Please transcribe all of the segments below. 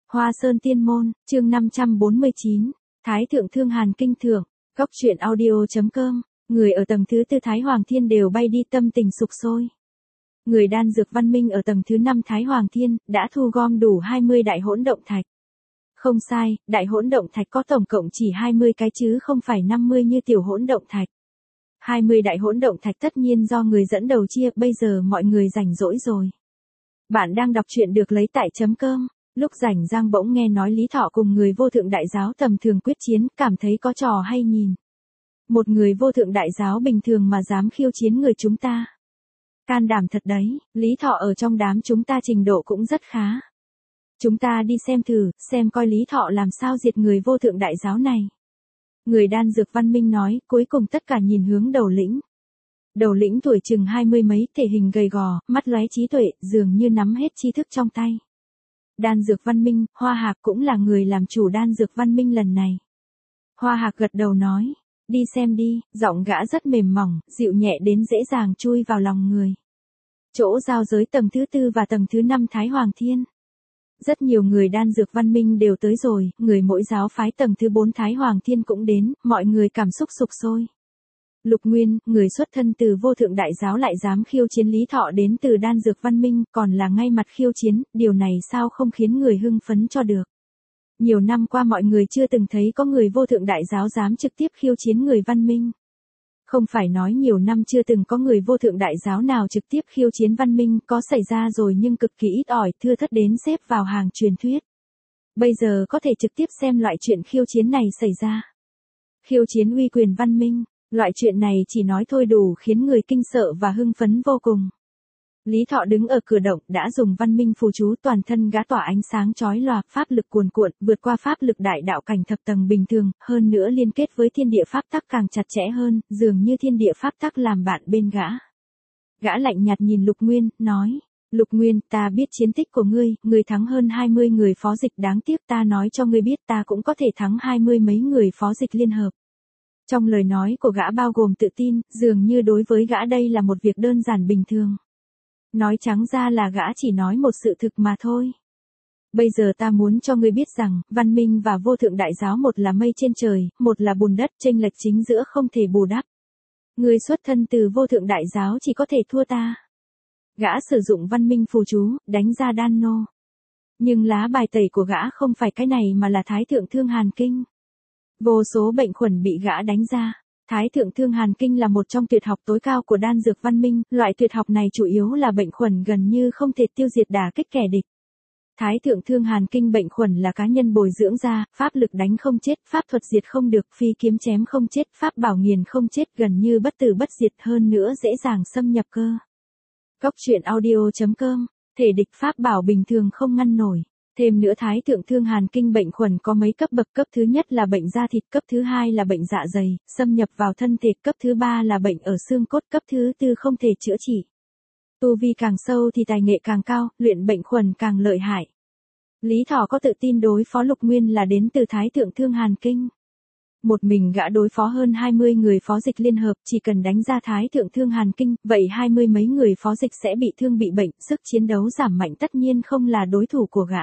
Hoa Sơn Tiên Môn, chương 549, Thái Thượng Thương Hàn Kinh Thượng, Cốc truyện audio.com, người ở tầng thứ tư Thái Hoàng Thiên đều bay đi tâm tình sục sôi. Người đan dược văn minh ở tầng thứ 5 Thái Hoàng Thiên, đã thu gom đủ 20 đại hỗn động thạch. Không sai, đại hỗn động thạch có tổng cộng chỉ 20 cái chứ không phải 50 như tiểu hỗn động thạch. 20 đại hỗn động thạch tất nhiên do người dẫn đầu chia, bây giờ mọi người rảnh rỗi rồi. Bạn đang đọc truyện được lấy tại .com. Lúc rảnh rang bỗng nghe nói Lý Thọ cùng người vô thượng đại giáo tầm thường quyết chiến, cảm thấy có trò hay nhìn. Một người vô thượng đại giáo bình thường mà dám khiêu chiến người chúng ta. Can đảm thật đấy, Lý Thọ ở trong đám chúng ta trình độ cũng rất khá. Chúng ta đi xem thử, xem coi Lý Thọ làm sao diệt người vô thượng đại giáo này. Người đan dược văn minh nói, cuối cùng tất cả nhìn hướng đầu lĩnh. Đầu lĩnh tuổi chừng 20 mấy, thể hình gầy gò, mắt lóe trí tuệ, dường như nắm hết tri thức trong tay. Đan dược văn minh, Hoa Hạc cũng là người làm chủ đan dược văn minh lần này. Hoa Hạc gật đầu nói, đi xem đi, giọng gã rất mềm mỏng, dịu nhẹ đến dễ dàng chui vào lòng người. Chỗ giao giới tầng thứ tư và tầng thứ 5 Thái Hoàng Thiên. Rất nhiều người đan dược văn minh đều tới rồi, người mỗi giáo phái tầng thứ 4 Thái Hoàng Thiên cũng đến, mọi người cảm xúc sục sôi. Lục Nguyên, người xuất thân từ vô thượng đại giáo lại dám khiêu chiến Lý Thọ đến từ đan dược văn minh, còn là ngay mặt khiêu chiến, điều này sao không khiến người hưng phấn cho được. Nhiều năm qua mọi người chưa từng thấy có người vô thượng đại giáo dám trực tiếp khiêu chiến người văn minh. Không phải nói nhiều năm chưa từng có người vô thượng đại giáo nào trực tiếp khiêu chiến văn minh, có xảy ra rồi nhưng cực kỳ ít ỏi, thưa thớt đến xếp vào hàng truyền thuyết. Bây giờ có thể trực tiếp xem loại chuyện khiêu chiến này xảy ra. Khiêu chiến uy quyền văn minh. Loại chuyện này chỉ nói thôi đủ khiến người kinh sợ và hưng phấn vô cùng. Lý Thọ đứng ở cửa động, đã dùng văn minh phù chú, toàn thân gã tỏa ánh sáng chói lòa, pháp lực cuồn cuộn, vượt qua pháp lực đại đạo cảnh thập tầng bình thường, hơn nữa liên kết với thiên địa pháp tắc càng chặt chẽ hơn, dường như thiên địa pháp tắc làm bạn bên gã. Gã lạnh nhạt nhìn Lục Nguyên, nói, Lục Nguyên, ta biết chiến tích của ngươi thắng hơn 20 người phó dịch, đáng tiếc ta nói cho ngươi biết ta cũng có thể thắng 20 mấy người phó dịch liên hợp. Trong lời nói của gã bao gồm tự tin, dường như đối với gã đây là một việc đơn giản bình thường. Nói trắng ra là gã chỉ nói một sự thực mà thôi. Bây giờ ta muốn cho ngươi biết rằng, văn minh và vô thượng đại giáo một là mây trên trời, một là bùn đất, chênh lệch chính giữa không thể bù đắp. Ngươi xuất thân từ vô thượng đại giáo chỉ có thể thua ta. Gã sử dụng văn minh phù chú, đánh ra đan nô. Nhưng lá bài tẩy của gã không phải cái này mà là Thái Thượng Thương Hàn Kinh. Vô số bệnh khuẩn bị gã đánh ra. Thái Thượng Thương Hàn Kinh là một trong tuyệt học tối cao của đan dược văn minh, loại tuyệt học này chủ yếu là bệnh khuẩn gần như không thể tiêu diệt đả kích kẻ địch. Thái Thượng Thương Hàn Kinh bệnh khuẩn là cá nhân bồi dưỡng ra, pháp lực đánh không chết, pháp thuật diệt không được, phi kiếm chém không chết, pháp bảo nghiền không chết, gần như bất tử bất diệt, hơn nữa dễ dàng xâm nhập cơ. Cốc truyện audio.com, thể địch pháp bảo bình thường không ngăn nổi. Thêm nữa Thái Thượng Thương Hàn Kinh bệnh khuẩn có mấy cấp bậc, cấp thứ nhất là bệnh da thịt, cấp thứ hai là bệnh dạ dày, xâm nhập vào thân thể, cấp thứ ba là bệnh ở xương cốt, cấp thứ tư không thể chữa trị. Tu vi càng sâu thì tài nghệ càng cao, luyện bệnh khuẩn càng lợi hại. Lý Thọ có tự tin đối phó Lục Nguyên là đến từ Thái Thượng Thương Hàn Kinh. Một mình gã đối phó hơn 20 người phó dịch liên hợp, chỉ cần đánh ra Thái Thượng Thương Hàn Kinh, vậy 20 mấy người phó dịch sẽ bị thương bị bệnh, sức chiến đấu giảm mạnh, tất nhiên không là đối thủ của gã.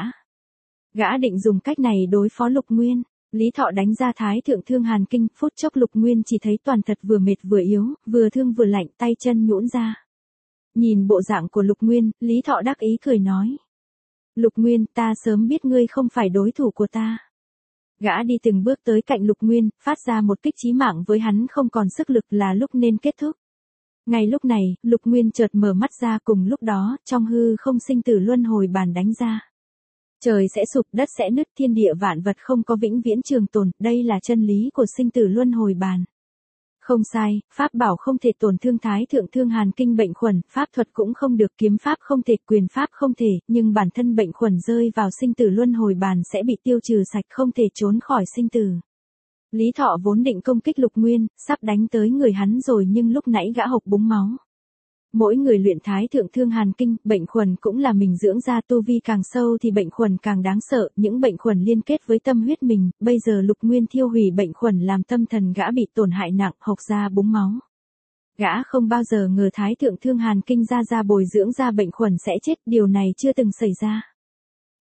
Gã định dùng cách này đối phó Lục Nguyên. Lý Thọ đánh ra Thái Thượng Thương Hàn Kinh, phút chốc Lục Nguyên chỉ thấy toàn thật vừa mệt vừa yếu, vừa thương vừa lạnh, tay chân nhũn ra. Nhìn bộ dạng của Lục Nguyên, Lý Thọ đắc ý cười nói. Lục Nguyên, ta sớm biết ngươi không phải đối thủ của ta. Gã đi từng bước tới cạnh Lục Nguyên, phát ra một kích chí mạng với hắn không còn sức lực, là lúc nên kết thúc. Ngay lúc này, Lục Nguyên chợt mở mắt ra, cùng lúc đó, trong hư không sinh tử luân hồi bàn đánh ra. Trời sẽ sụp, đất sẽ nứt, thiên địa vạn vật không có vĩnh viễn trường tồn, đây là chân lý của sinh tử luân hồi bàn. Không sai, pháp bảo không thể tổn thương Thái Thượng Thương Hàn Kinh bệnh khuẩn, pháp thuật cũng không được, kiếm pháp không thể, quyền pháp không thể, nhưng bản thân bệnh khuẩn rơi vào sinh tử luân hồi bàn sẽ bị tiêu trừ sạch, không thể trốn khỏi sinh tử. Lý Thọ vốn định công kích Lục Nguyên, sắp đánh tới người hắn rồi nhưng lúc nãy gã hộc búng máu. Mỗi người luyện Thái Thượng Thương Hàn Kinh, bệnh khuẩn cũng là mình dưỡng ra, tu vi càng sâu thì bệnh khuẩn càng đáng sợ, những bệnh khuẩn liên kết với tâm huyết mình, bây giờ Lục Nguyên thiêu hủy bệnh khuẩn làm tâm thần gã bị tổn hại nặng, hộc ra búng máu. Gã không bao giờ ngờ Thái Thượng Thương Hàn Kinh ra bồi dưỡng ra bệnh khuẩn sẽ chết, điều này chưa từng xảy ra.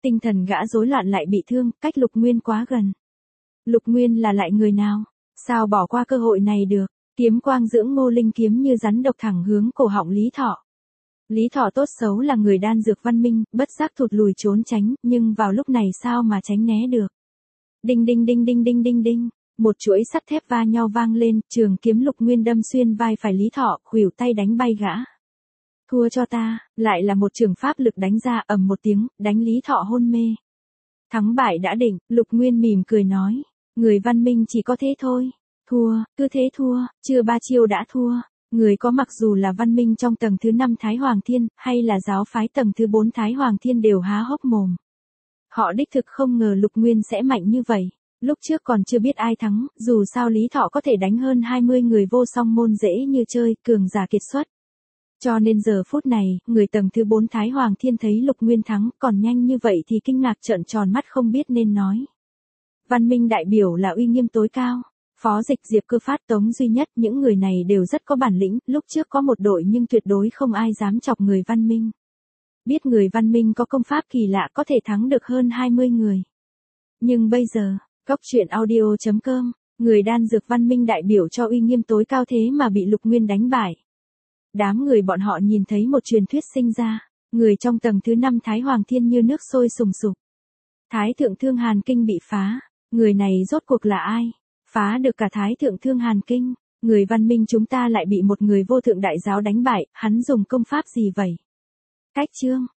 Tinh thần gã rối loạn lại bị thương, cách Lục Nguyên quá gần. Lục Nguyên là lại người nào? Sao bỏ qua cơ hội này được? Kiếm quang dưỡng ngô linh kiếm như rắn độc thẳng hướng cổ họng Lý Thọ. Lý Thọ tốt xấu là người đan dược văn minh, bất giác thụt lùi trốn tránh, nhưng vào lúc này sao mà tránh né được. Đinh đinh đinh đinh đinh đinh đinh, một chuỗi sắt thép va nhau vang lên, trường kiếm Lục Nguyên đâm xuyên vai phải Lý Thọ, khuỷu tay đánh bay gã. Thua cho ta, lại là một trường pháp lực đánh ra, ầm một tiếng, đánh Lý Thọ hôn mê. Thắng bại đã định, Lục Nguyên mỉm cười nói, người văn minh chỉ có thế thôi. Thua, cứ thế thua, chưa ba chiêu đã thua. Người có mặc dù là văn minh trong tầng thứ 5 Thái Hoàng Thiên, hay là giáo phái tầng thứ 4 Thái Hoàng Thiên đều há hốc mồm. Họ đích thực không ngờ Lục Nguyên sẽ mạnh như vậy. Lúc trước còn chưa biết ai thắng, dù sao Lý Thọ có thể đánh hơn 20 người vô song môn dễ như chơi, cường giả kiệt xuất. Cho nên giờ phút này, người tầng thứ 4 Thái Hoàng Thiên thấy Lục Nguyên thắng, còn nhanh như vậy thì kinh ngạc trợn tròn mắt không biết nên nói. Văn minh đại biểu là uy nghiêm tối cao. Phó Dịch Diệp Cơ Phát Tống Duy Nhất, những người này đều rất có bản lĩnh, lúc trước có một đội nhưng tuyệt đối không ai dám chọc người văn minh. Biết người văn minh có công pháp kỳ lạ có thể thắng được hơn 20 người. Nhưng bây giờ, Cốc truyện audio.com, người đan dược văn minh đại biểu cho uy nghiêm tối cao thế mà bị Lục Nguyên đánh bại. Đám người bọn họ nhìn thấy một truyền thuyết sinh ra, người trong tầng thứ 5 Thái Hoàng Thiên như nước sôi sùng sục. Thái Thượng Thương Hàn Kinh bị phá, người này rốt cuộc là ai? Phá được cả Thái Thượng Thương Hàn Kinh, người văn minh chúng ta lại bị một người vô thượng đại giáo đánh bại, hắn dùng công pháp gì vậy? Cách chương